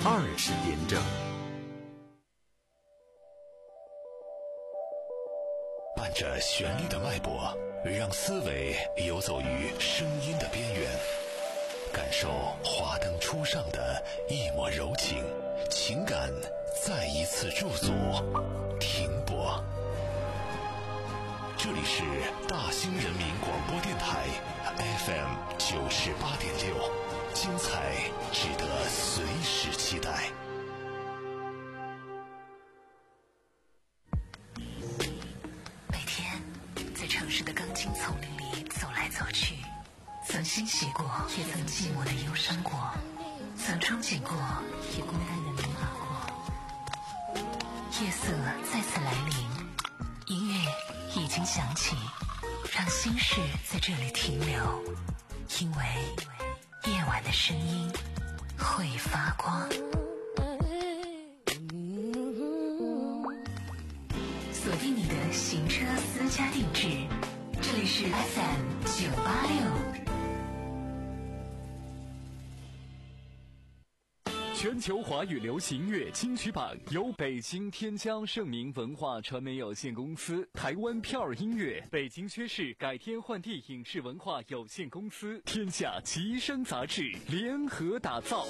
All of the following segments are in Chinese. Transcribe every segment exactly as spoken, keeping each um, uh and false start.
二十点整。 伴着旋律的脉搏，让思维游走于声音的边缘，感受华灯初上的一抹柔情，情感再一次驻足停泊。这里是大兴人民广播电台 F M 九十八点六，精彩值得随时期待。 城市的钢筋丛林里走来走去，曾欣喜过，也曾寂寞的忧伤过，曾憧憬过，也孤单的迷茫过。夜色再次来临，音乐已经响起，让心事在这里停留，因为夜晚的声音会发光。锁定你的行车私家定制，这里是 F M 九八六。全球华语流行乐金曲榜由北京天骄盛名文化传媒有限公司、台湾票儿音乐、北京薛氏改天换地影视文化有限公司、天下奇声杂志联合打造。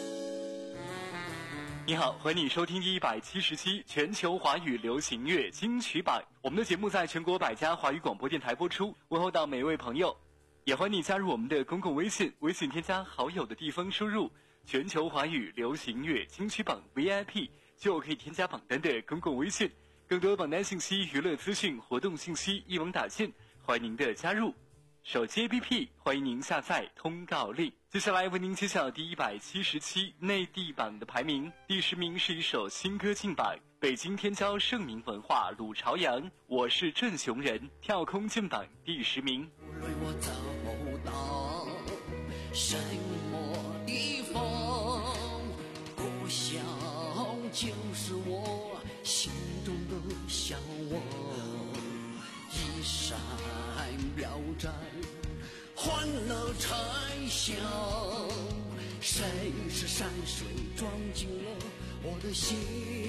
你好，欢迎你收听第一百七十期全球华语流行乐金曲榜。我们的节目在全国百家华语广播电台播出，问候到每位朋友。也欢迎你加入我们的公共微信，微信添加好友的地方输入全球华语流行乐金曲榜 V I P 就可以添加榜单的公共微信。更多榜单信息、娱乐资讯、活动信息一网打尽，欢迎您的加入。手机 A P P 欢迎您下载通告令。接下来为您揭晓第一百七十期内地榜的排名。第十名是一首新歌进榜，北京天骄盛名文化鲁朝阳我是镇雄人跳空进榜第十名。 无论我走到什么地方，故乡就是我心中的向往，一闪标盏欢乐拆响，谁是山水装进了我的心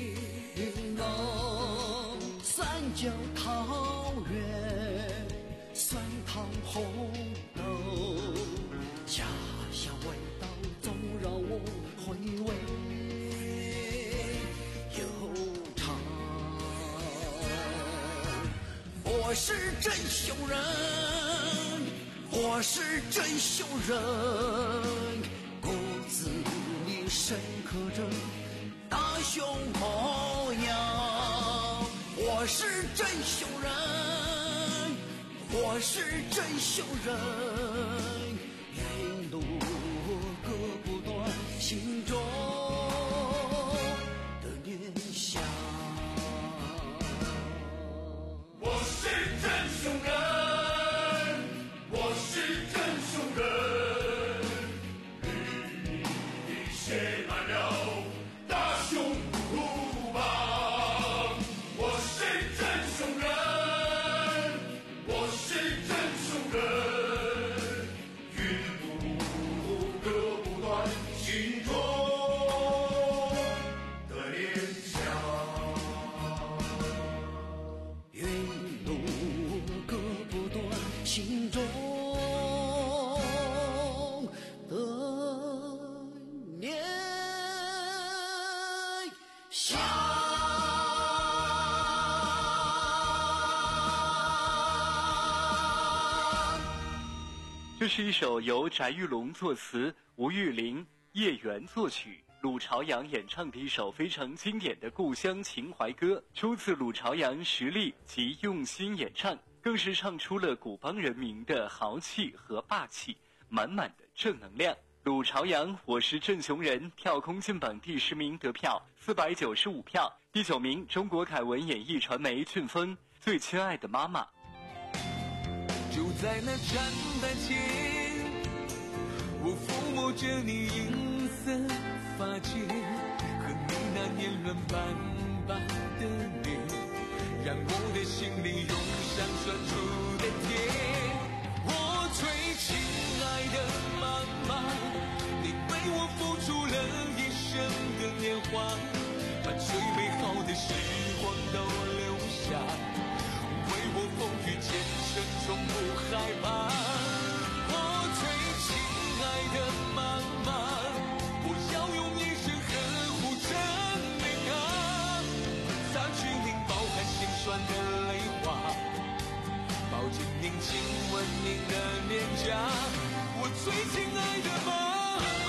啊，三角桃源酸汤红豆，家乡味道总让我回味悠长。我是镇雄人，我是镇雄人，骨子里深刻着大雄模样。我是镇雄人，我是镇雄人，云路割不断心中的念想。 我是镇雄人，我是镇雄人，与你写满了大雄鲁邦。我是镇雄人，我是镇雄人，云路割不断心中的念想。 云路割不断心中的念想。 这是一首由翟玉龙作词，吴玉玲、叶元作曲，鲁朝阳演唱的一首非常经典的故乡情怀歌，出自鲁朝阳实力及用心演唱，更是唱出了古帮人民的豪气和霸气，满满的正能量。鲁朝阳我是镇雄人跳空进榜第十名，得票四百九十五票。第九名中国凯文演艺传媒俊峰最亲爱的妈妈。 就在那站台前，我抚摸着你银色发间和你那年轮斑斑的脸，让我的心里涌上酸楚的甜。我最亲爱的妈妈，你为我付出了一生的年华，把最美好的时光都留下，为我风雨兼程，从不害怕。我最亲爱的妈妈，我要用一生呵护着你啊，擦去您饱含心酸的泪花，抱紧您，亲吻您的脸颊，我最亲爱的妈妈。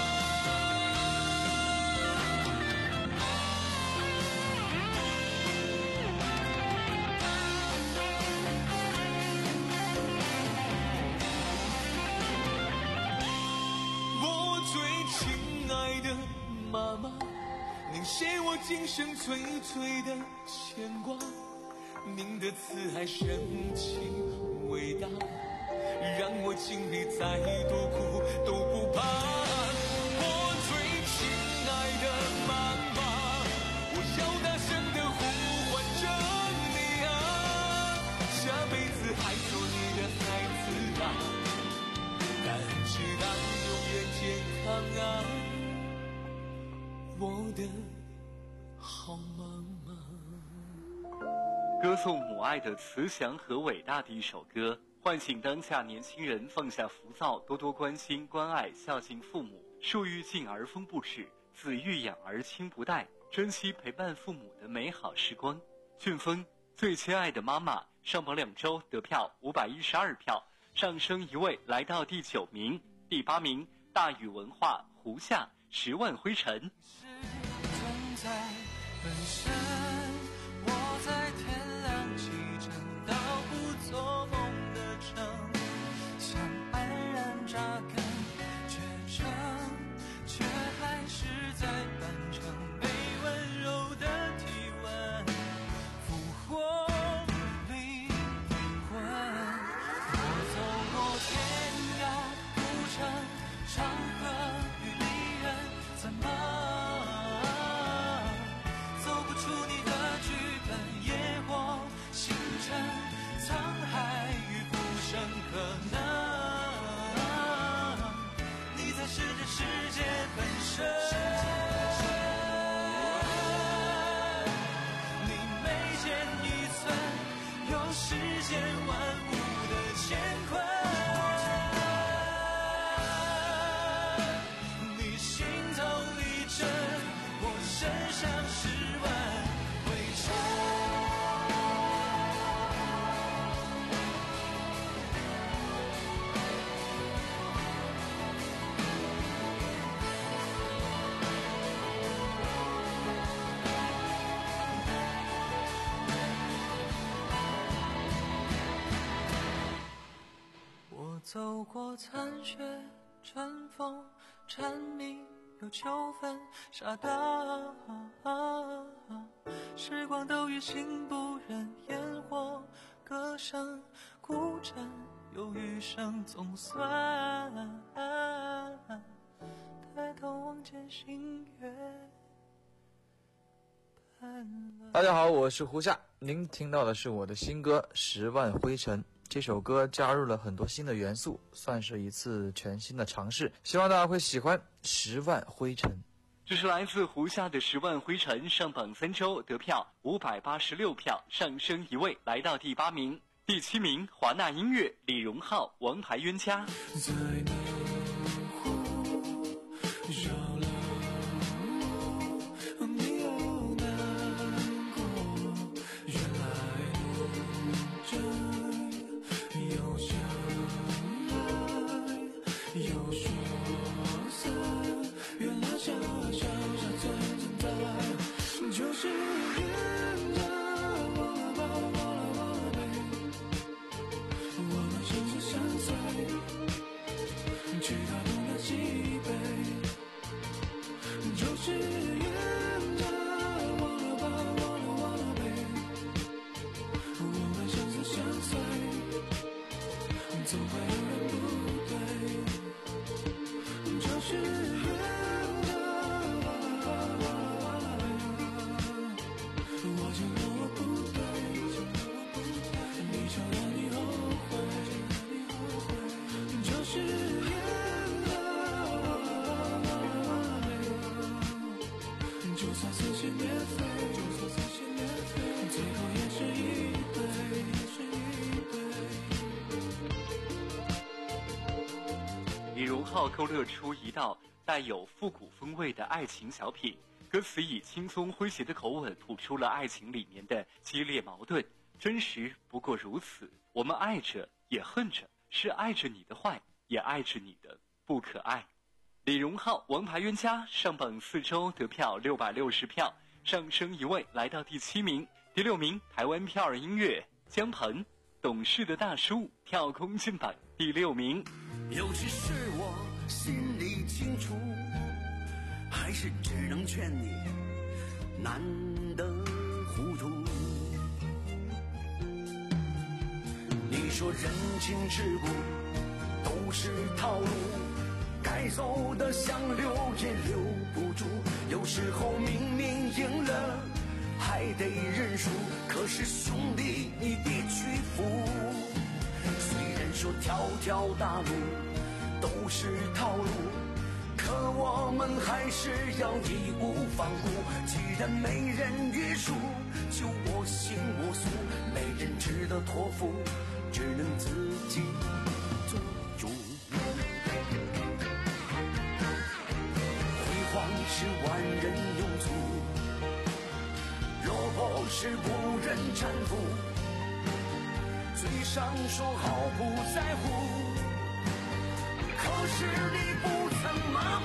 我最亲爱的妈妈，您是我今生最最的牵挂，您的慈爱深情伟大，让我经历再多苦都不怕。我最亲爱的妈妈，我要大声地呼唤着你啊，下辈子还做你的孩子啊，但知道永远健康啊，我的好妈妈。 歌颂母爱的慈祥和伟大的一首歌，唤醒当下年轻人放下浮躁，多多关心关爱孝敬父母，树欲静而风不止，子欲养而亲不待，珍惜陪伴父母的美好时光。旋风最亲爱的妈妈上榜两周得票五百一十二票，上升一位来到第九名。第八名大宇文化胡夏十万灰尘。 存在本身，我在天亮起真到不做梦的城，想安然扎根绝症，却还是在扮成被温柔的体温，俘获灵魂。我走过天涯孤城，长河与离人，怎么走不出你的剧本？野火星辰，沧海与浮生，可能你才是这世界本身。你每见一寸，有世间万物的乾坤。你心头一震，我身上十万灰尘。我走过残雪尘封，蝉鸣有秋分，傻大时光都越行不忍，烟火歌声孤枕有余生，总算抬头望见星月斑斓。 大家好，我是胡夏，您听到的是我的新歌《十万灰尘》。这首歌加入了很多新的元素，算是一次全新的尝试，希望大家会喜欢《十万灰尘》。 这是来自胡夏的《十万灰尘》，上榜三周得票五百八十六票，上升一位来到第八名。第七名华纳音乐李荣浩《王牌冤家》。 在那火烧了，你又难过，原来我真有相爱有说散，原来傻傻傻存在就是冤家。忘了吧，忘了忘了呗，我们相识三岁，其他懂得几倍，就是冤家。忘了吧，忘了忘了呗，我们相识相随，总会有人不对，就是冤家。忘了吧，忘了忘了呗，我承认我不对，你承认你后悔，就是冤家。忘了吧，忘了忘了呗， 就算撕心裂肺，就算撕心裂肺，最后也是一对，也是一李荣浩勾勒出一道带有复古风味的爱情小品，歌词以轻松诙谐的口吻吐出了爱情里面的激烈矛盾，真实不过如此。我们爱着也恨着，是爱着你的坏，也爱着你的不可爱。李荣浩王牌冤家上榜四周得票六百六十票，上升一位来到第七名。第六名台湾票儿音乐姜鹏懂事的大叔跳空进榜第六名。 有时是我心里清楚，还是只能劝你难得糊涂。你说人情世故都是套路，该走的想留也留不住，有时候明明赢了还得认输，可是兄弟你别屈服。虽然说条条大路都是套路，可我们还是要义无反顾。既然没人约束，就我行我素，没人值得托付，只能自己做主。辉煌是万人拥簇，落魄是无人搀扶。嘴上说好不在乎，可是你不曾麻木。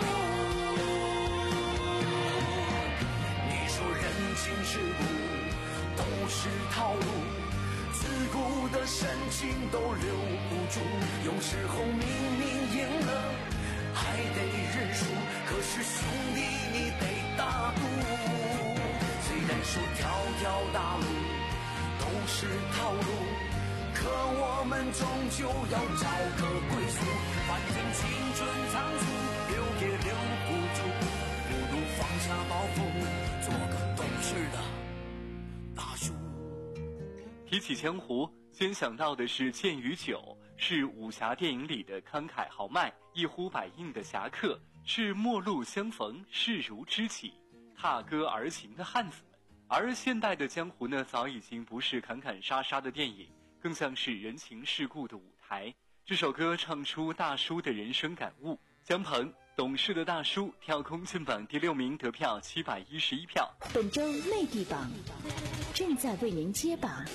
你说人情世故都是套路，自古的深情都留不住，有时候明明赢了还得认输，可是兄弟你得大度。虽然说条条大路都是套路，可我们终究要找个归宿。反正青春仓促，留也留不住，不如放下包袱，做个懂事的大叔。 提起江湖，先想到的是剑与酒，是武侠电影里的慷慨豪迈、一呼百应的侠客，是陌路相逢、视如知己、踏歌而行的汉子们。而现代的江湖呢，早已经不是砍砍杀杀的电影，更像是人情世故的舞台。这首歌唱出大叔的人生感悟。姜鹏懂事的大叔跳空进榜第六名，得票七百一十一票。 本周内地榜正在为您揭榜。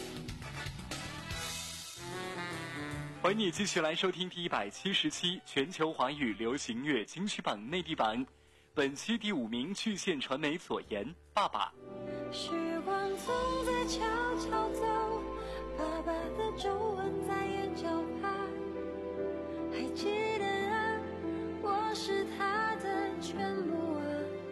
欢迎你继续来收听第一百七十期全球华语流行乐金曲榜内地榜。本期第五名，巨献传媒左岩爸爸。 时光总在悄悄走，爸爸的皱纹在眼角爬，还记得啊，我是他的全部啊。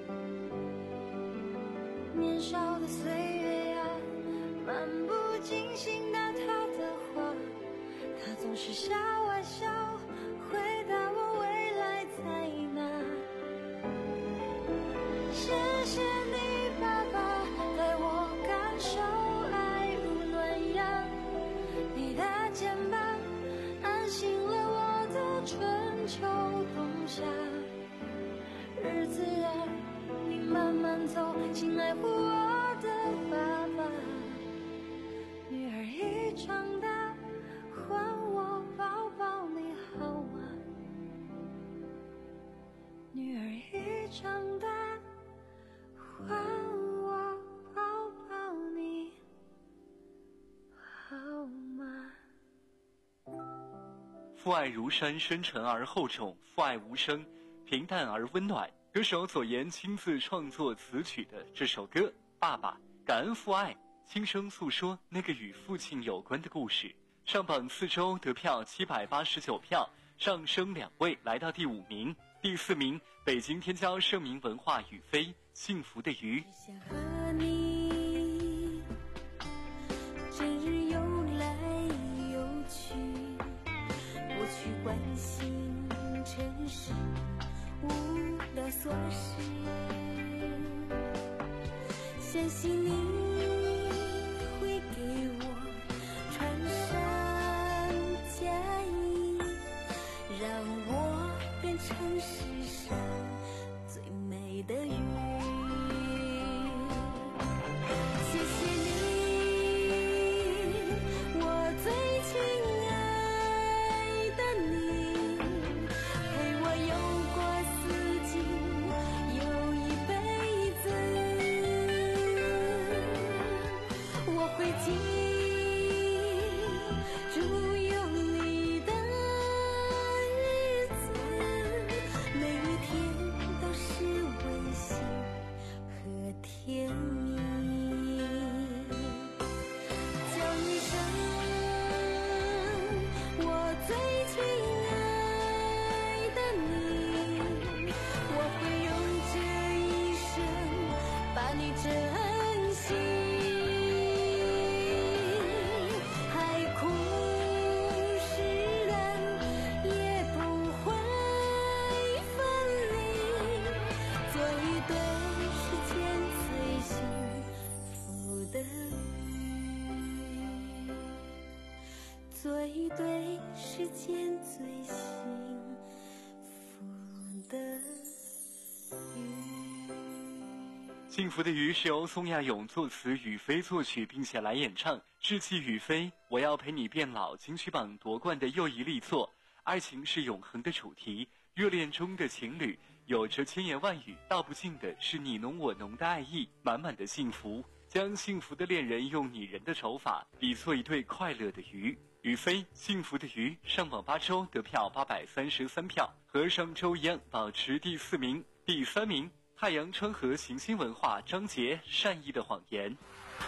年少的岁月呀、啊，漫不经心答他的话，他总是笑啊笑，回答我未来在哪。谢谢你爸爸，带我感受爱如暖阳，你的肩膀安心了我的春秋冬夏。日子啊，你慢慢走，请爱护我的爸爸。女儿已长大，还我抱抱你好吗？女儿已长大，还我抱抱你好吗？ 父爱如山，深沉而厚重；父爱无声，平淡而温暖。歌手左岩亲自创作词曲的这首歌《爸爸》，感恩父爱，轻声诉说那个与父亲有关的故事。上榜四周得票七百八十九票，上升两位来到第五名。第四名，北京天骄盛名文化雨飞幸福的鱼。 想和你整日游来游去，不去关心尘世无聊琐事，相信你会给我穿上嫁衣，让我变成世上最美的鱼。 对世间最幸福的鱼。 幸福的鱼是由宋亚勇作词，雨飞作曲，并且来演唱。志气雨飞，我要陪你变老，金曲榜夺冠的又一力作。爱情是永恒的主题，热恋中的情侣有着千言万语，道不尽的是你侬我侬的爱意，满满的幸福。将幸福的恋人用拟人的手法比作一对快乐的鱼。雨飞幸福的鱼上榜八周得票八百三十三票，和上周一样保持第四名。第三名，太阳川河行星文化张杰善意的谎言。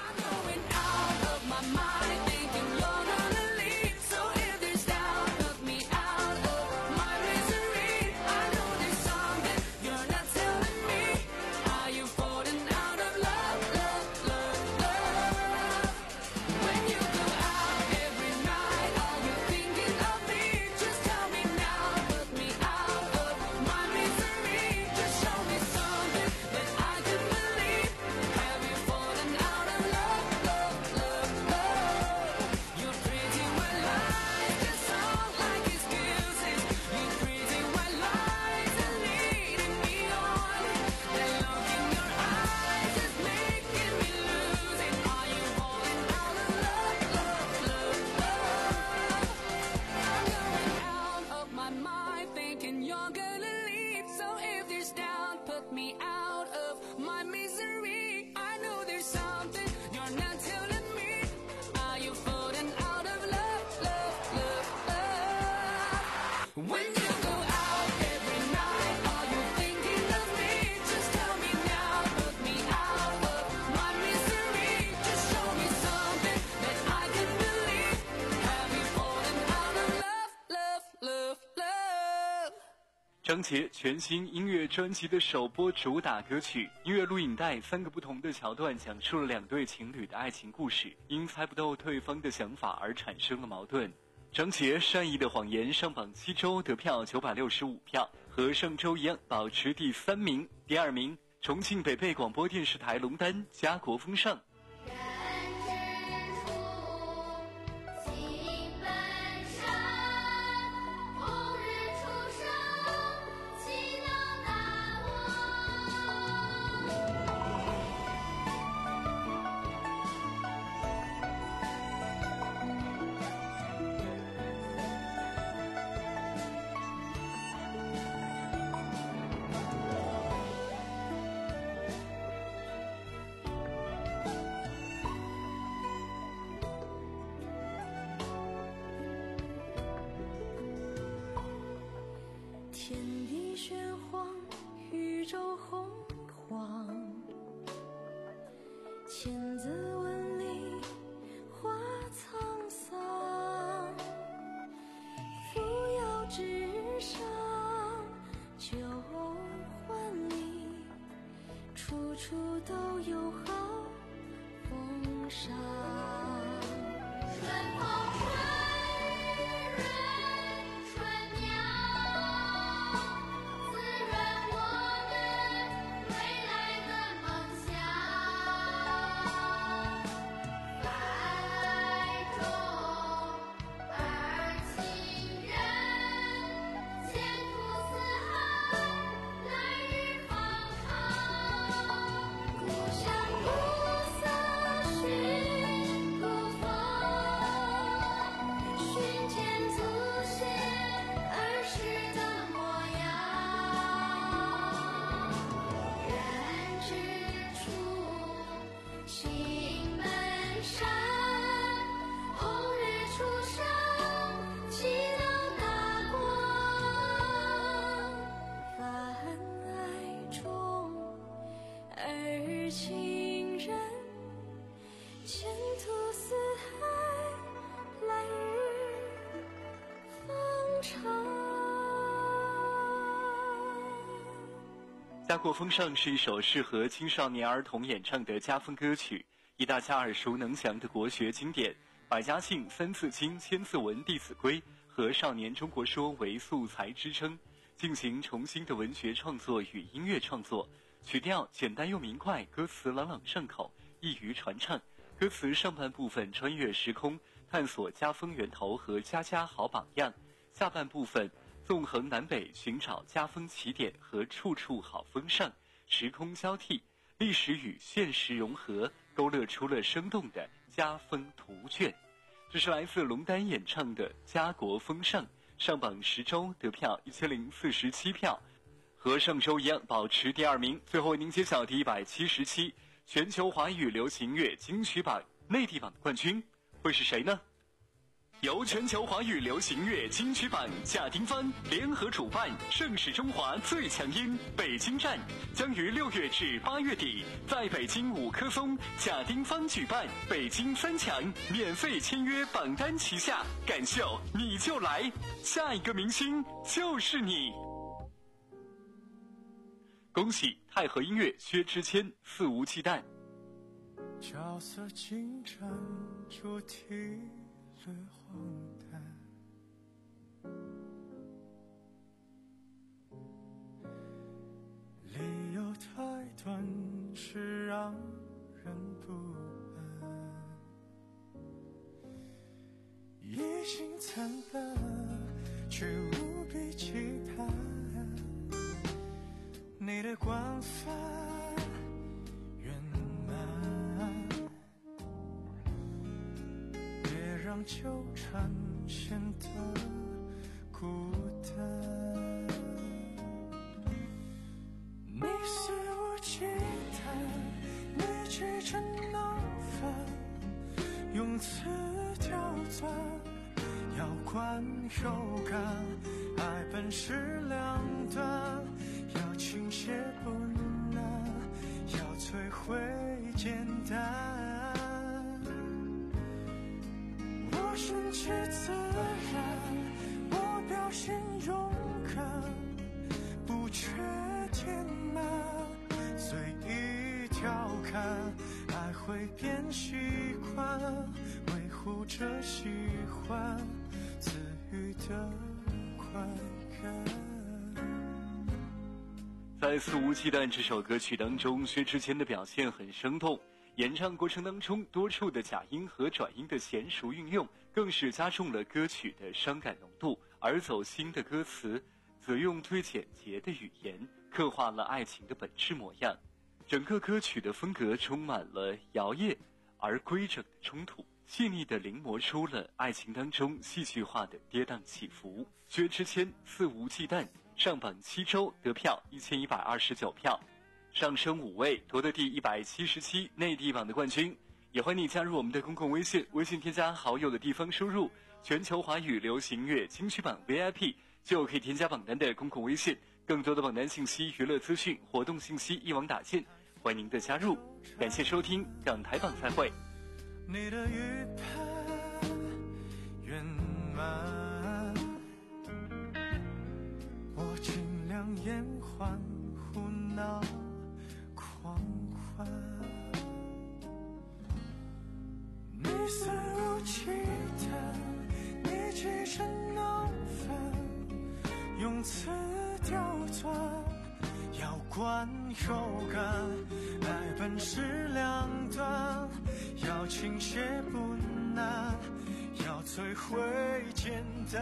张杰全新音乐专辑的首播主打歌曲，音乐录影带三个不同的桥段讲述了两对情侣的爱情故事，因猜不透对方的想法而产生了矛盾。张杰善意的谎言上榜七周得票九百六十五票，和上周一样保持第三名。第二名，重庆北碚广播电视台龙丹家国风尚。 天地玄黄，宇宙洪荒，千字文里化沧桑。扶摇直上，旧换里，处处都有好风尚。春风春润春鸟，滋润我们未来的梦想。爱中二情人，前途似海，来日方长。故乡暮色寻故风，寻见祖先儿时的模样。人之初，性本善，红日初升，气闹大光。泛爱中二情人，前途似海，来日方长。 家国风尚是一首适合青少年儿童演唱的家风歌曲，一大家耳熟能详的国学经典，百家姓、三字经、千字文、弟子规和少年中国说为素材支撑，进行重新的文学创作与音乐创作。曲调简单又明快，歌词朗朗上口，易于传唱。歌词上半部分穿越时空， 探索家风源头和家家好榜样。下半部分纵横南北，寻找家风起点和处处好风尚，时空交替，历史与现实融合，勾勒出了生动的家风图卷。这是来自龙丹演唱的《家国风尚》，上榜十周得票一千零四十七票，和上周一样保持第二名。最后为您揭晓第一百七十期全球华语流行乐金曲榜内地榜的冠军会是谁呢？由全球华语流行乐金曲榜贾丁帆联合主办，盛世中华最强音北京站将于六月至八月底在北京五棵松贾丁帆举办北京三强免费签约榜单旗下，感秀你就来，下一个明星就是你。恭喜太和音乐薛之谦肆无忌惮。 角色进展主题略荒诞，理由太短是让人不安，已经惨淡却无比期盼，你的广泛圆满，别让纠缠显得孤单。你肆无忌惮，你举着闹翻，用词刁钻，要观有感，爱本是两端，要倾泻不难，要摧毁简单。我顺其自然，我表现勇敢，不缺填满，随意调侃，爱会变习惯，维护着喜欢赐予的快感。 在肆无忌惮这首歌曲当中，薛之谦的表现很生动，演唱过程当中多处的假音和转音的娴熟运用，更是加重了歌曲的伤感浓度。而走心的歌词则用最简洁的语言刻画了爱情的本质模样。整个歌曲的风格充满了摇曳而规整的冲突，细腻地临摹出了爱情当中戏剧化的跌宕起伏。薛之谦肆无忌惮上榜七周得票一千一百二十九票，上升五位夺得第一百七十七内地榜的冠军。也欢迎你加入我们的公共微信，微信添加好友的地方输入全球华语流行乐金曲榜 V I P 就可以添加榜单的公共微信，更多的榜单信息、娱乐资讯、活动信息一网打尽，欢迎您的加入。感谢收听港台榜，再会。 你的预判圆满，我尽量延缓胡闹狂欢，你肆无忌惮，你急着闹翻，用词刁钻，要观有感，爱本是两端，要倾泻不难，要摧毁简单。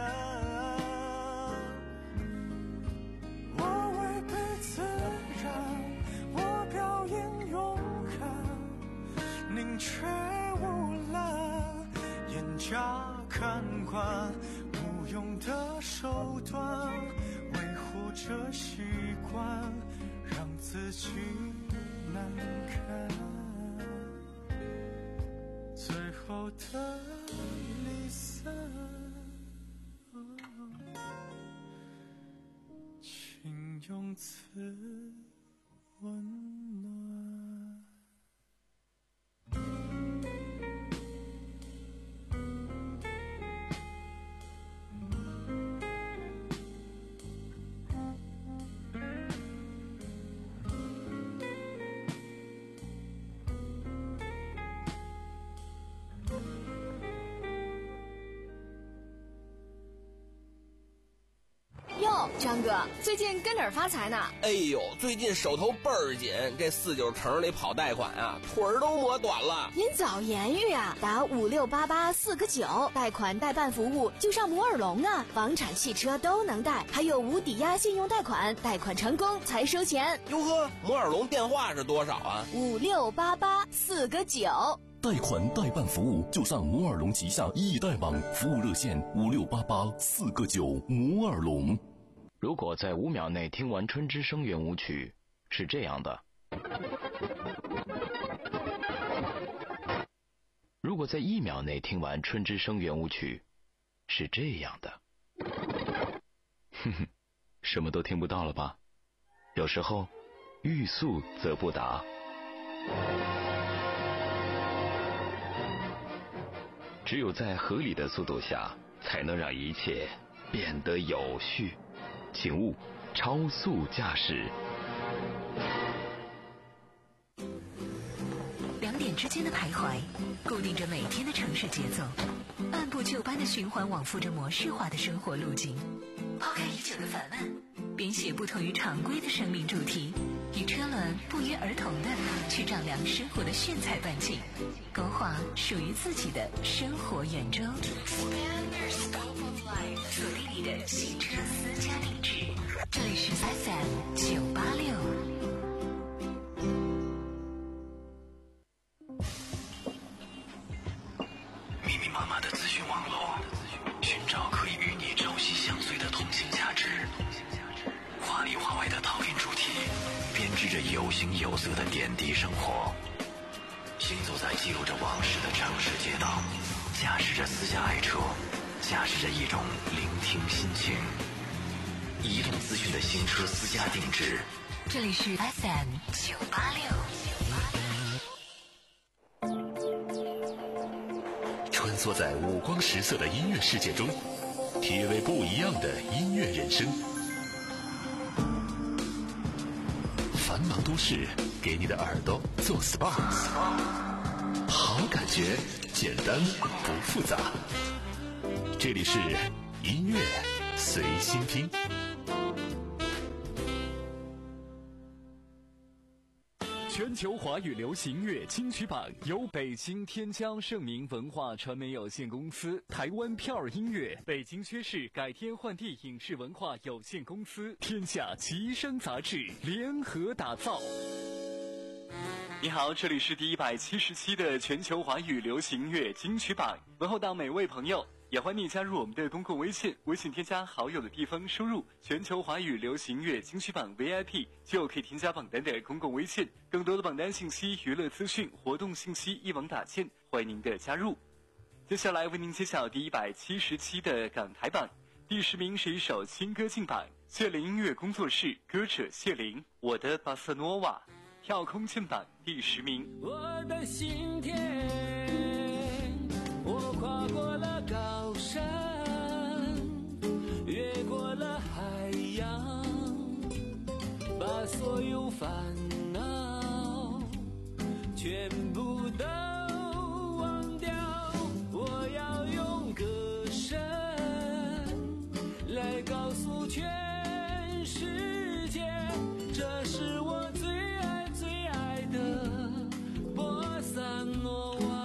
我违背自然，我表演勇敢，宁缺毋滥，严加看管，无用的手段，维护着习惯，让自己难堪。最后的离散，请用词温暖。 哟， 张哥，最近跟哪儿发财呢？ 哎呦，最近手头倍儿紧，这四九城里跑贷款啊，腿儿都磨短了。 您早言语啊，打五六八八四个九，贷款代办服务就上摩尔龙啊，房产、汽车都能贷，还有无抵押信用贷款，贷款成功才收钱。 哟呵，摩尔龙电话是多少啊？ 五六八八四个九。 贷款代办服务就上摩尔龙旗下易贷网，服务热线五六八八四个九。摩尔龙。 如果在五秒内听完春之声圆舞曲，是这样的；如果在一秒内听完春之声圆舞曲，是这样的。哼哼，什么都听不到了吧？有时候，欲速则不达。只有在合理的速度下，才能让一切变得有序。请勿超速驾驶。 两点之间的徘徊，固定着每天的城市节奏，按部就班的循环往复着模式化的生活路径。抛开已久的烦闷，编写不同于常规的生命主题，与车轮不约而同的去丈量生活的炫彩半径，勾画属于自己的生活圆周。锁定你的新车私家定制，这里是 F M 九八六。 密密麻麻的资讯网络，寻找可以与你朝夕相随的通信价值。华里华外的套运主题，编织着有形有色的点滴生活。行走在记录着往事的城市街道，驾驶着私家爱车，驾驶着一种聆听心情。移动资讯的新车私家定制， 这里是 F M 九八六。 穿梭在五光十色的音乐世界中，体味不一样的音乐人生。繁忙都市给你的耳朵做 S P A， 好感觉，简单不复杂。这里是音乐随心听。 全球华语流行乐金曲榜由北京天江盛明文化传媒有限公司、台湾票儿音乐、北京薛氏改天换地影视文化有限公司、天下奇声杂志联合打造。你好，这里是第一百七十期的全球华语流行乐金曲榜，问候到每位朋友。也欢迎你加入我们的公共微信，微信添加好友的地方输入全球华语流行乐金曲榜 V I P 就可以添加榜单的公共微信，更多的榜单信息、娱乐资讯、活动信息一网打尽，欢迎您的加入。接下来为您揭晓第一百七十期的港台榜，第十名是一首新歌进榜，谢林音乐工作室歌者谢林，我的巴塞诺瓦跳空进榜第十名。 我的心田，我跨过了高山，越过了海洋，把所有烦恼全部都忘掉。我要用歌声来告诉全世界，这是我最爱最爱的波萨诺瓦。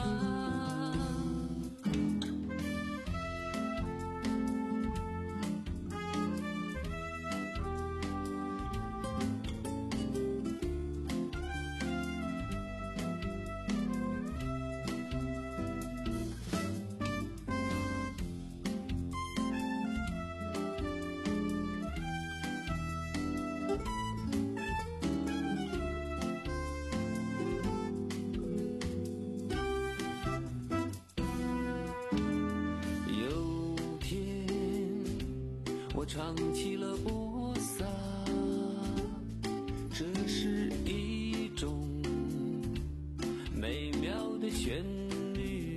我唱起了波萨，这是一种美妙的旋律，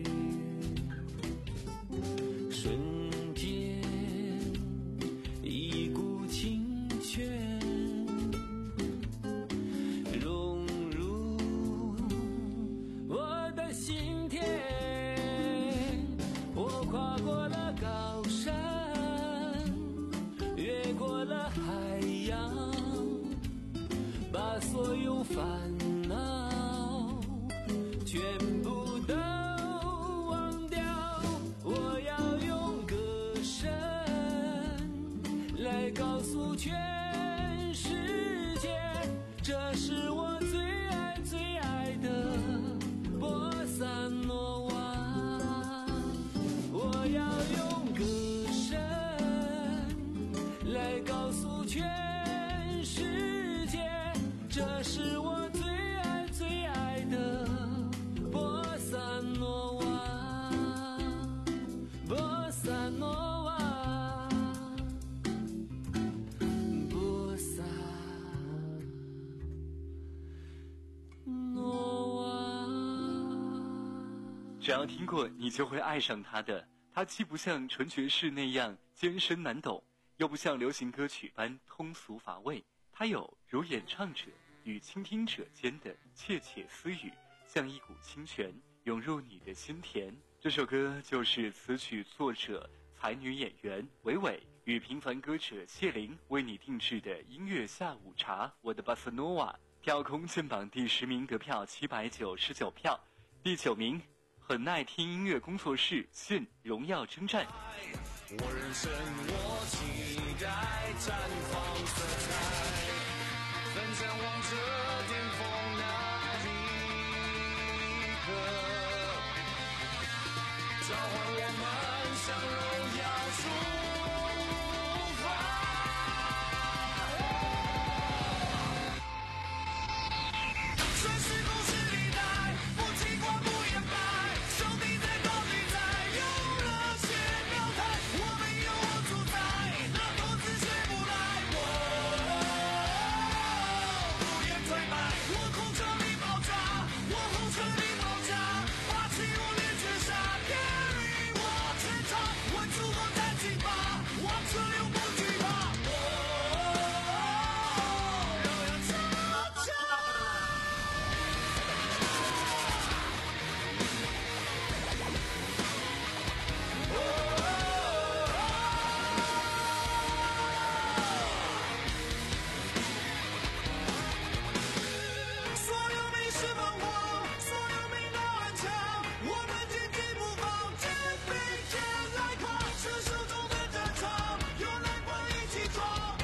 瞬间一股清泉融入我的心田，我跨过了高山，越过了只要听过，你就会爱上它的。它既不像纯爵士那样艰深难懂，又不像流行歌曲般通俗乏味。它有如演唱者与倾听者间的窃窃私语，像一股清泉涌入你的心田。这首歌就是词曲作者才女演员韦韦与平凡歌者谢玲为你定制的音乐下午茶。我的巴塞诺瓦跳空剑榜第十名，得票七百九十九票。第九名，很爱听音乐工作室信荣耀征战。 我人生我期待绽放色彩，分享望着巅峰那一刻，召唤我们向荣耀出发。顺时空是历代，不奇怪不言败，兄弟在高地在，有热血表态，我们有我主宰，那头子谁不来？我不言退败，我空车你爆炸，我后车你爆炸，霸气我连绝杀 ，carry 我全场，稳住后再进吧，往车永不惧怕。我荣耀征战。所有迷失彷徨，所有命都顽强，我们坚决不放，肩并肩来扛，是手中的战场，有难关一起闯。不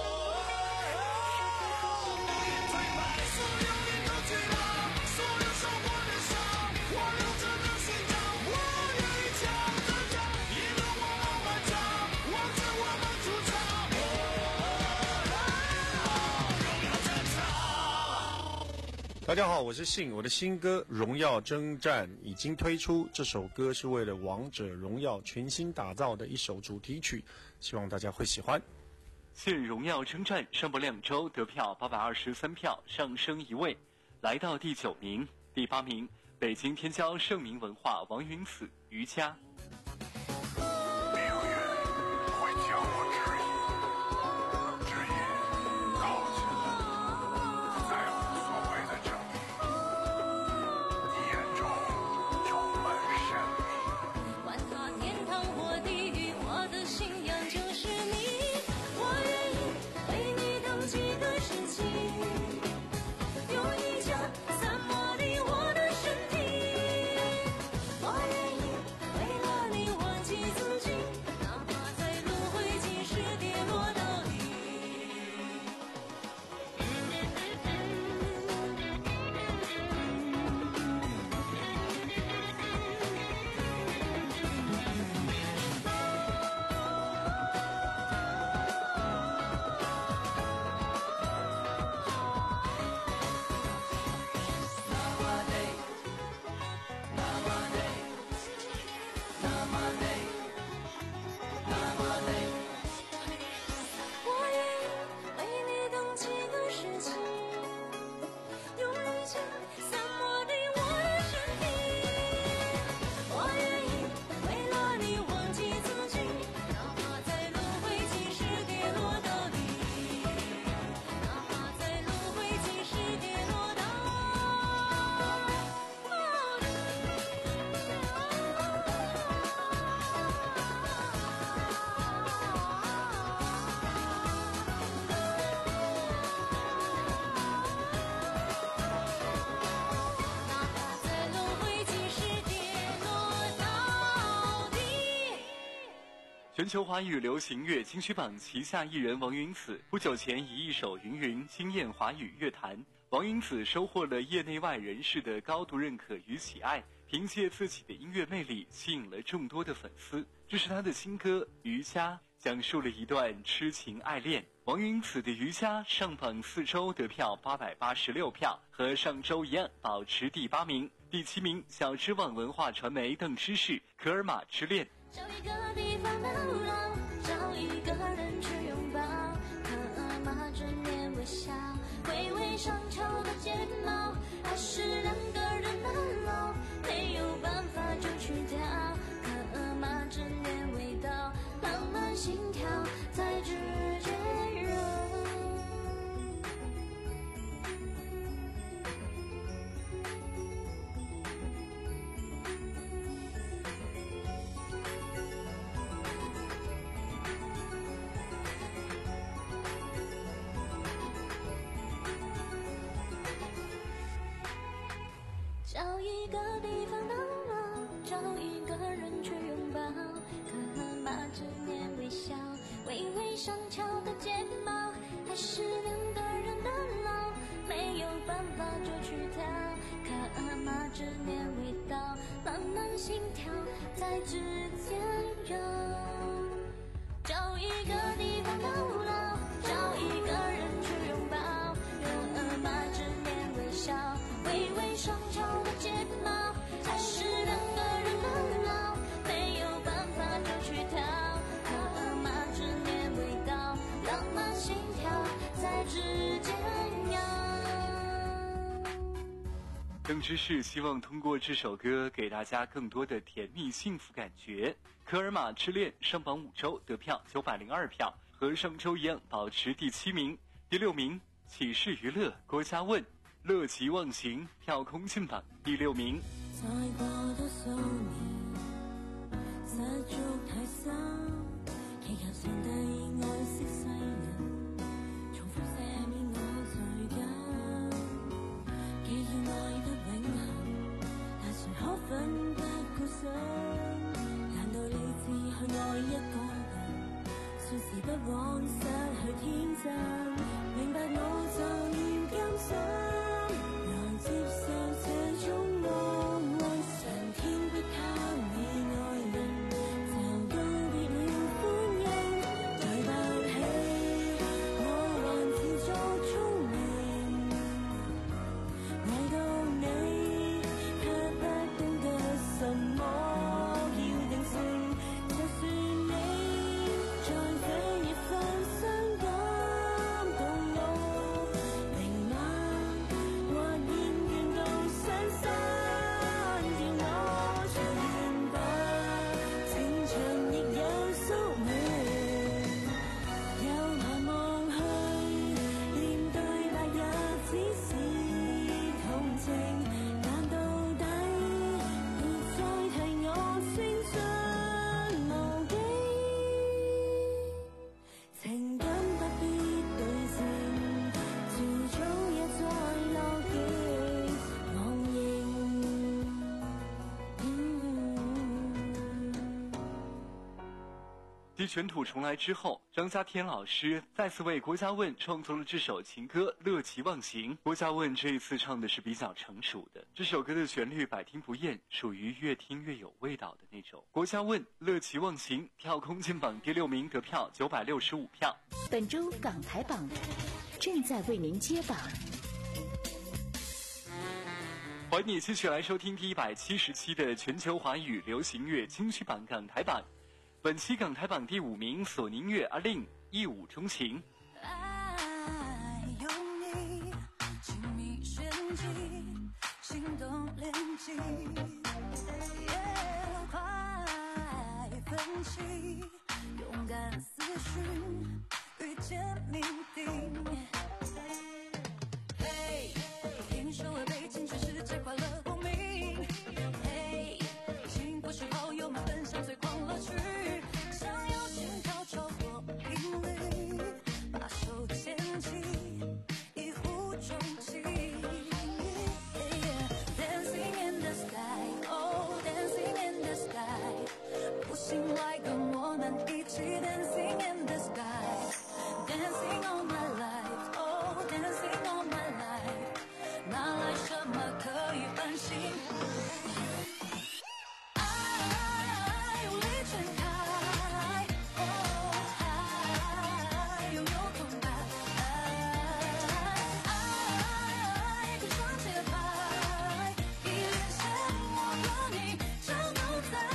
言退败，所有年都巨浪，所有受过的伤，我留着能勋章，我愿意抢征战，也能往往漫长，望着我们出场。荣耀战场。 大家好，我是信，我的新歌《荣耀征战》已经推出。这首歌是为了《王者荣耀》全新打造的一首主题曲，希望大家会喜欢。 现荣耀征战上播两周，得票八百二十三票，上升一位，来到第九名。第八名，北京天骄盛名文化王云子瑜伽。 命运会将我指引，指引靠近了，再无所谓的证明。你眼中充满神秘。 管他天堂或地狱，我的信仰就是你。我愿意为你等几个世纪，用一枪散磨你我的身体。我愿意为了你忘记自己，哪怕在轮回几时跌落到底。我愿意为你等几个世纪，用一枪散磨你我的身体。我愿意为了你忘记自己，哪怕在轮回几时跌落到底，哪怕在轮回几时跌落到底。哪怕在轮回几时跌落到底。 全球华语流行乐金曲榜旗下艺人王云子不久前以一首《云云》惊艳华语乐坛。王云子收获了业内外人士的高度认可与喜爱，凭借自己的音乐魅力吸引了众多的粉丝。这是他的新歌《瑜伽》，讲述了一段痴情爱恋。王云子的《瑜伽》上榜四周，得票八百八十六票，和上周一样保持第八名。第七名，小知网文化传媒邓芝士《可尔玛之恋》。 找一个地方流浪，找一个人去拥抱，可尔玛之恋微笑，微微上翘的睫毛，还是两个人的老，没有办法一个地方到老，找一个人去拥抱，可马之年微笑，微微上翘的睫毛，还是两个人的老，没有办法就去跳，可马之年味道，慢慢心跳在指尖游，找一个地方到老，找一个人去拥抱，可马之年微笑，微微上翘的睫毛，还是两个人的老，没有办法就去跳，可马之年味道，浪漫心跳在指尖游。 郑芝士希望通过这首歌给大家更多的甜蜜幸福感觉。科尔玛之恋上榜五周，得票九百零二票，和上周一样保持第七名。第六名启示娱乐郭嘉问乐极忘形，票空进榜第六名。 再過多數年，世俗太深，祈求上帝愛惜世人，重複赦免我罪疚。既然愛得永恆，但誰可奮不顧身？難道理智去愛一個人，說時不枉失去天真？明白我就要甘心，來接受這種愛。上天不給你愛人，就告別了歡欣。對不起，我還自作聰明，愛到你卻不懂得什麼要定性。就算你在這一分傷感動我，明晚或厭倦到傷心，而我隨緣吧，情場亦有宿命。又盼望去面對白日只是同情，但到底別再替我青春無境。情感不必對稱，遲早也在落極忘形。 继卷土重来之后，张家天老师再次为郭嘉问创作了这首情歌《乐极忘形》。郭嘉问这一次唱的是比较成熟的，这首歌的旋律百听不厌，属于越听越有味道的那种。郭嘉问《乐极忘形》跳空进榜第六名，得票九百六十五票。 本周港台榜正在为您揭榜。 欢迎你继续来收听第一百七十期的全球华语流行乐金曲榜港台榜。本期港台榜第五名，索尼音乐阿令《一舞钟情》。 爱有你，亲密旋即，心动连击，也快奋起，勇敢思绪，遇见命定。嘿，听说了北京全世界快乐公民。嘿，幸福是好友们分享最狂乐趣。想要心跳超过频率，把手牵起，一舞钟情。Dancing in the sky, oh dancing in the sky， 不信来跟我们一起 Dancing in the sky，Dancing all my life, oh dancing all my life， 哪来什么可以安心？爱无力全开，哦爱拥有空白，爱跟上节拍，一连线我和你就都在。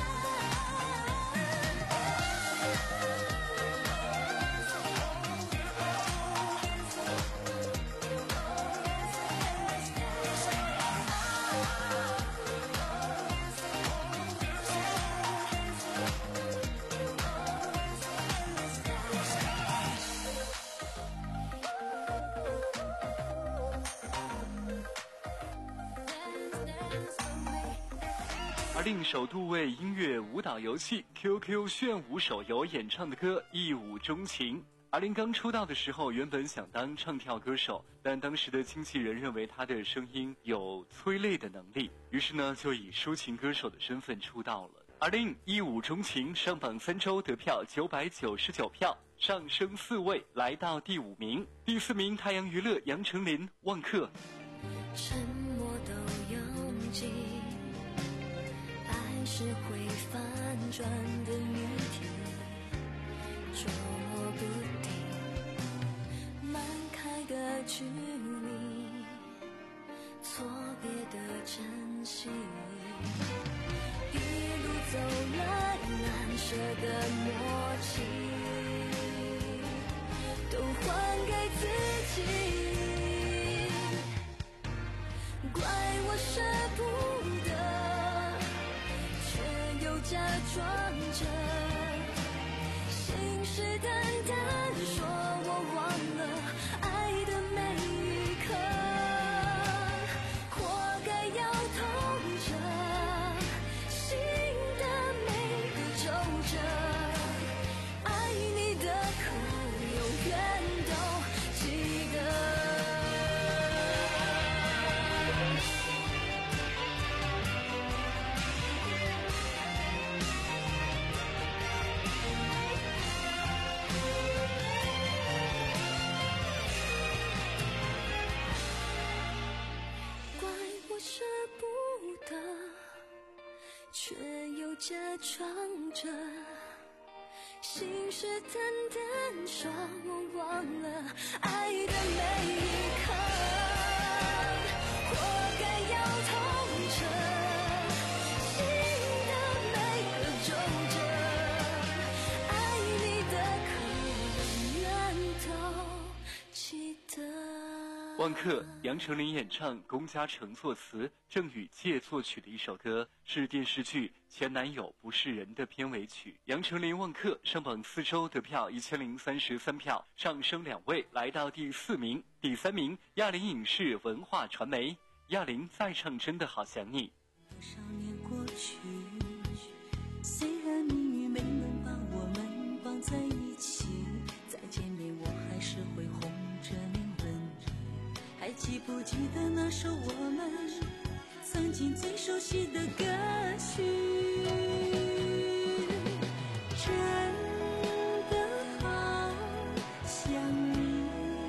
阿令首度为音乐舞蹈游戏 Q Q 炫舞手游演唱的歌《一舞钟情》。 阿玲刚出道的时候，原本想当唱跳歌手，但当时的经纪人认为她的声音有催泪的能力，于是呢，就以抒情歌手的身份出道了。阿玲一舞钟情，上榜三周得票九百九十九票，上升四位，来到第五名。第四名，太阳娱乐杨丞琳《忘客》。 沉默都拥挤，爱是会反转的谜题，捉摸不定，漫开的距离，错别的珍惜，一路走来难舍的默契，都还给自己。怪我舍不得，却又假装着，信誓旦旦说我忘了爱的每一刻，活该要痛着，心的每个皱褶，爱你的苦永远都记得。却又假装着，信誓旦旦说我忘了爱的每一刻，活该要痛着，心的每个皱褶，爱你的苦永远都记得。 忘客，杨丞琳演唱，龚嘉诚作词，郑宇介作曲的一首歌，是电视剧《前男友不是人》的片尾曲。杨丞琳《忘客》上榜四周得票一千零三十三票，上升两位，来到第四名。第三名，亚林影视文化传媒，亚林再唱真的好想你。 多少年过去，虽然命运没能把我们绑在一起，再见面我还是会哄着你问你，还记不记得那首我们曾经最熟悉的歌曲？真的好想你，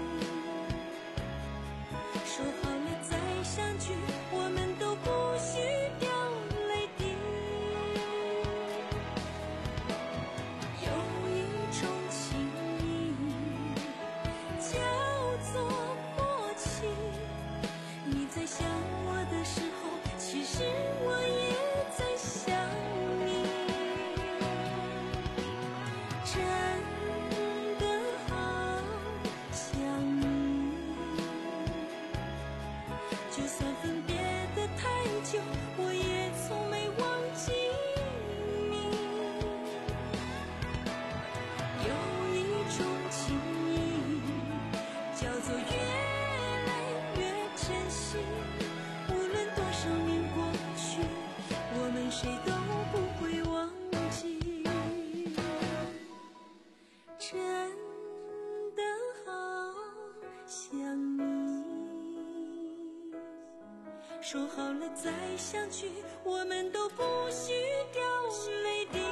说好了再相聚，我们都不许掉泪滴。有一种情谊叫做默契，你在想我的时候，其实我也在想你。真的好想你，就算分别的太久，我也从没忘记你。有一种情谊叫做越来越珍惜，无论多少年过去，我们谁都不会忘记。真的好想你，说好了再相聚，我们都不许掉泪滴。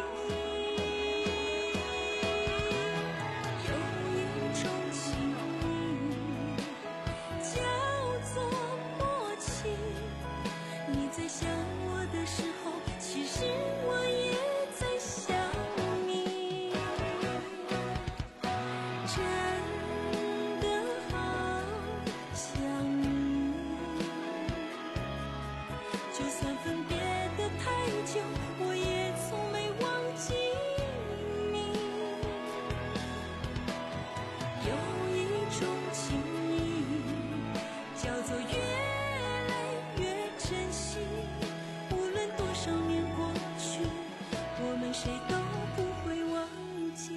有一种情谊叫做默契，你在想我的时候，其实我也在想你。真的好想你，就算分别的太久，我也从没忘记你。有一种情谊叫做越来越珍惜，无论多少年过去，我们谁都不会忘记。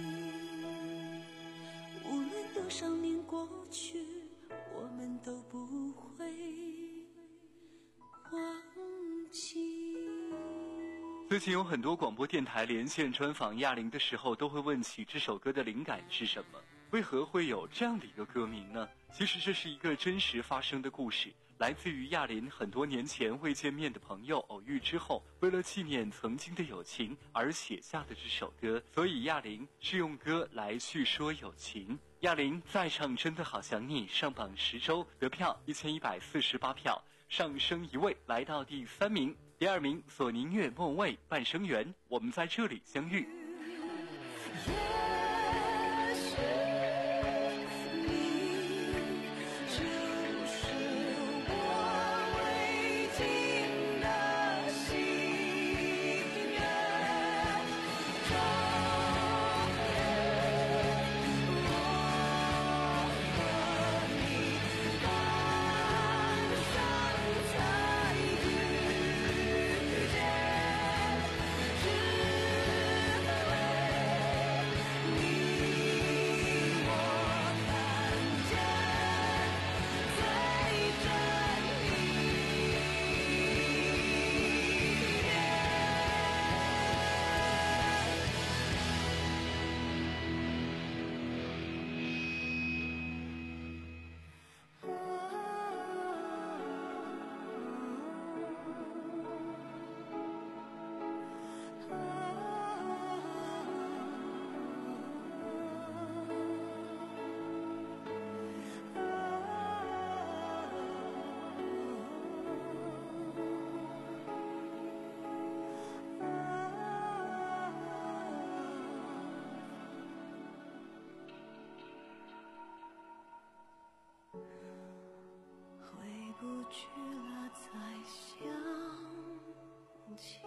无论多少年过去，我们都不会忘记。 最近有很多广播电台连线专访亚玲的时候，都会问起这首歌的灵感是什么，为何会有这样的一个歌名呢？其实这是一个真实发生的故事，来自于亚玲很多年前未见面的朋友偶遇之后，为了纪念曾经的友情而写下的这首歌，所以亚玲是用歌来叙说友情。亚玲再唱真的好想你上榜十周，得票一千一百四十八票，上升一位来到第三名。第二名索尼乐莫文蔚半生缘，我们在这里相遇。 去了再相见，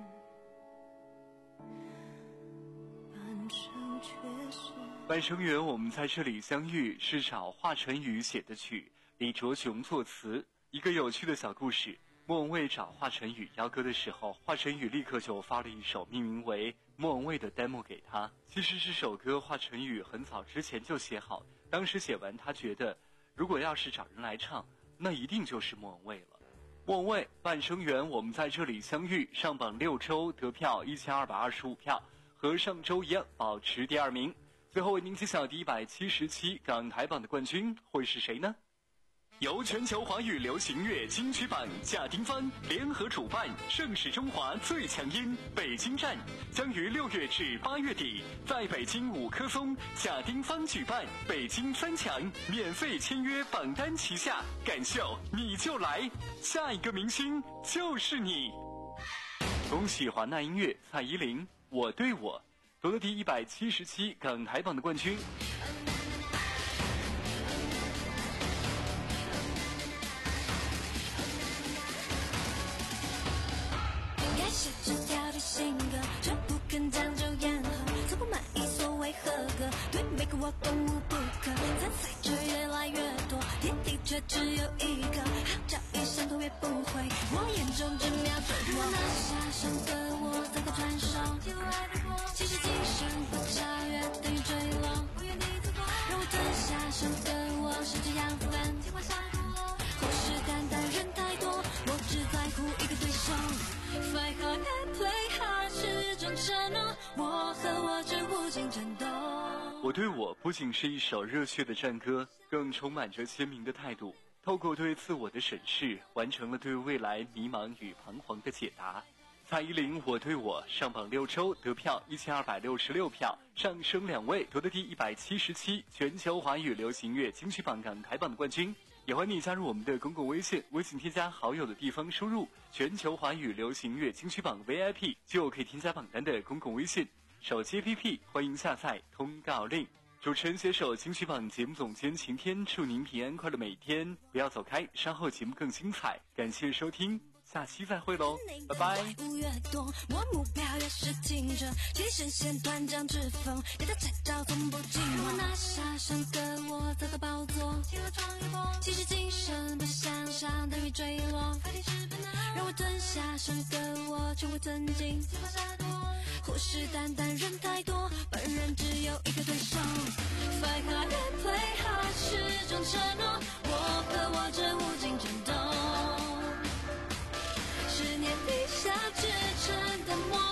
半生却是半生缘，我们在这里相遇，是找华晨宇写的曲，李卓雄作词。一个有趣的小故事，莫文蔚找华晨宇邀歌的时候，华晨宇立刻就发了一首命名为莫文蔚的 demo 给他。其实这首歌华晨宇很早之前就写好，当时写完他觉得如果要是找人来唱，那一定就是莫文蔚了。莫文蔚半生缘，我们在这里相遇，上榜六周，得票一千二百二十五票，和上周一样保持第二名。最后为您揭晓第一百七十期港台榜的冠军会是谁呢？由全球华语流行乐金曲榜、贾丁芳联合主办，盛世中华最强音北京站将于六月至八月底在北京五棵松贾丁芳举办北京三强免费签约榜单旗下，感秀你就来，下一个明星就是你。恭喜华纳音乐蔡依林《我对我》夺得第一百七十期港台榜的冠军。 是这条的性格，就不肯将就延后，从不满意所谓合格，对每个我动无不可，参赛者越来越多，天地却只有一个，号召一声头也不回，我眼中只瞄准我，拿下上个我在口传授，其实今生不超越等于坠落，让我吞下上个我，是这样子分，计划下个我，虎视眈眈人太多，我只在乎一个对手。Fight hard and play hard 是种承诺，我和我这无尽战斗。 我对我不仅是一首热血的战歌，更充满着鲜明的态度。透过对自我的审视，完成了对未来迷茫与彷徨的解答。蔡依林《我对我》上榜六周，得票一千二百六十六票，上升两位，夺得第一百七十七全球华语流行乐金曲榜港台榜的冠军。也欢迎你加入我们的公共微信，微信添加好友的地方输入全球华语流行乐金曲榜 V I P 就可以添加榜单的公共微信。手机 A P P 欢迎下载通告令。主持人携手金曲榜节目总监晴天，祝您平安快乐每一天，不要走开，稍后节目更精彩，感谢收听，下期再会喽，拜拜。 越多，我目标越是清澈，其实线断掌之风，要他才找从不寂寞。我拿下上个我走到宝座，其实今生的想象等于坠落，让我吞下上个我，全会尊敬。虎视眈眈人太多，本人只有一个对手。Fight hard and play hard 是种承诺，我和我这无尽战斗。十年立下至诚的梦。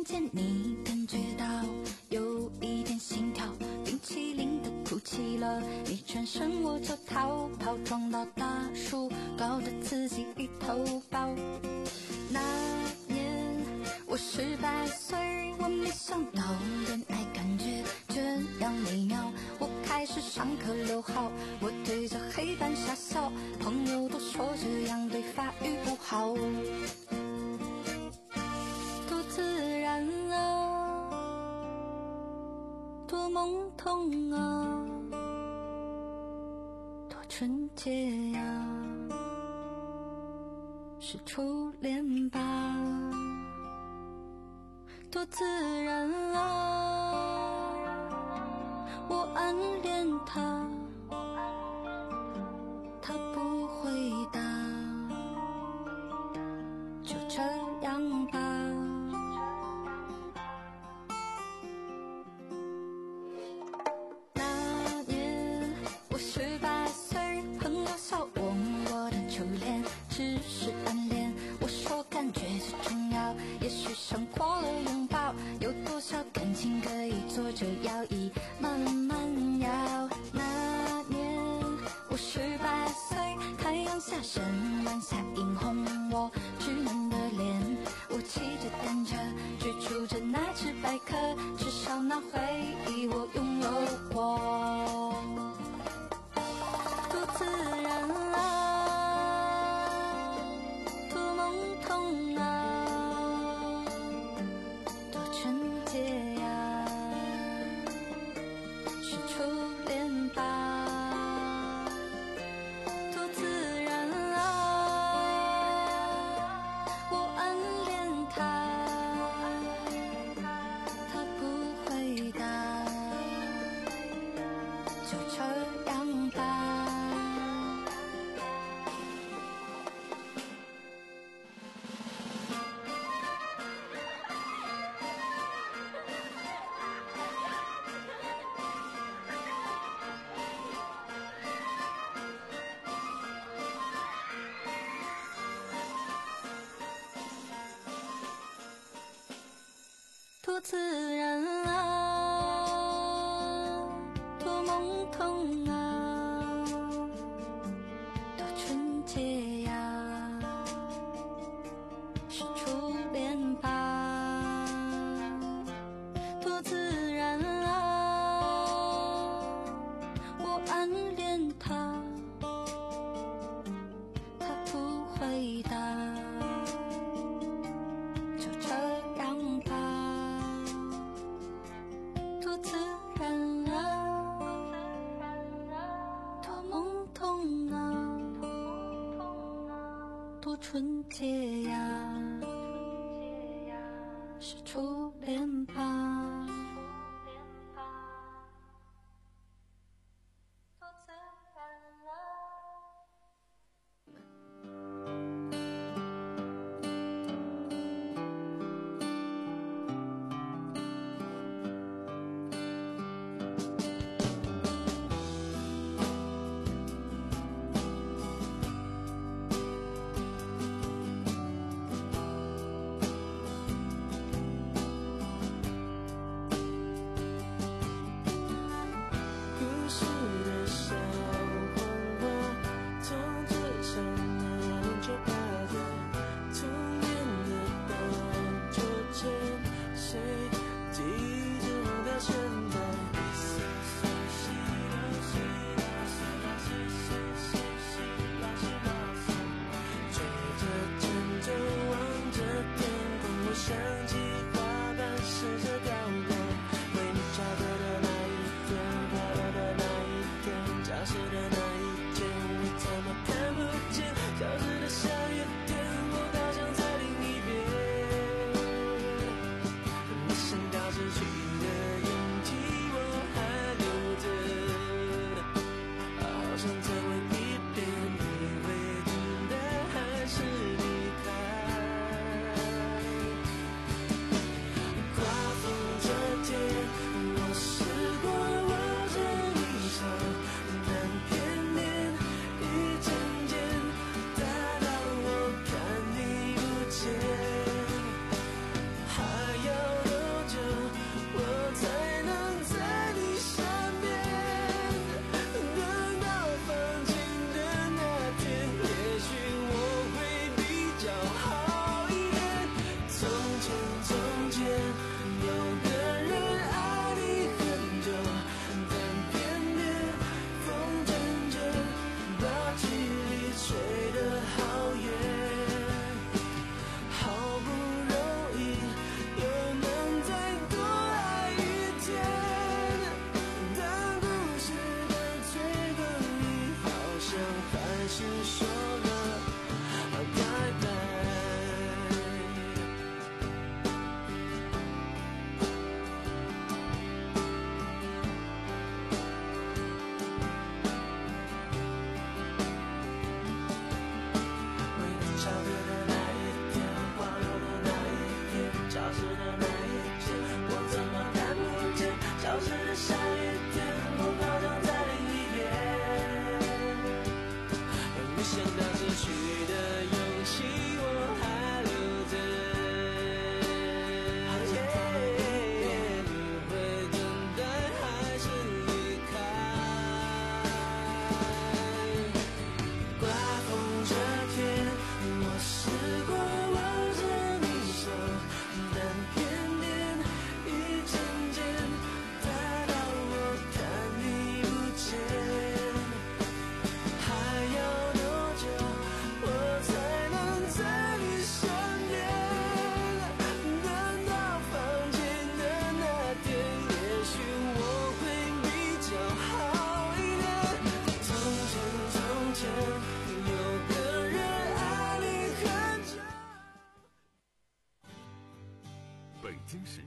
见你感觉到有一点心跳，冰淇淋的哭泣了，你转身我就逃跑，撞到大树，搞得自己一头包。那年我十八岁，我没想到恋爱感觉这样美妙，我开始上课留号，我对着黑板傻笑，朋友都说这样对发育不好。多自然啊，多懵懂啊，多纯洁呀、啊，是初恋吧。多自然啊，我暗恋他，他不回答，就这样吧。那年我十八岁，朋友笑我我的初恋只是暗恋，我说感觉最重要，也许胜过了拥抱，有多少感情可以坐着摇椅慢慢摇。那年我十八岁，太阳下山，晚霞映红我稚嫩的脸，我骑着单车，追逐着那只白鸽，至少那回忆我拥有过。多自然啊，多懵懂啊，多纯洁呀、啊，是初恋吧。多自然啊，我暗恋他，他不回答，就这样吧。多自然啊，多懵懂啊，多纯洁呀、啊，是初恋吧。多自然啊，我暗恋他，他不回答，就这样吧。多自然啊，多懵懂啊，多纯洁呀、啊，是初恋吧。多自然啊。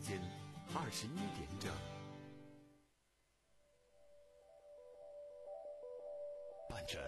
间二十一点整。 伴着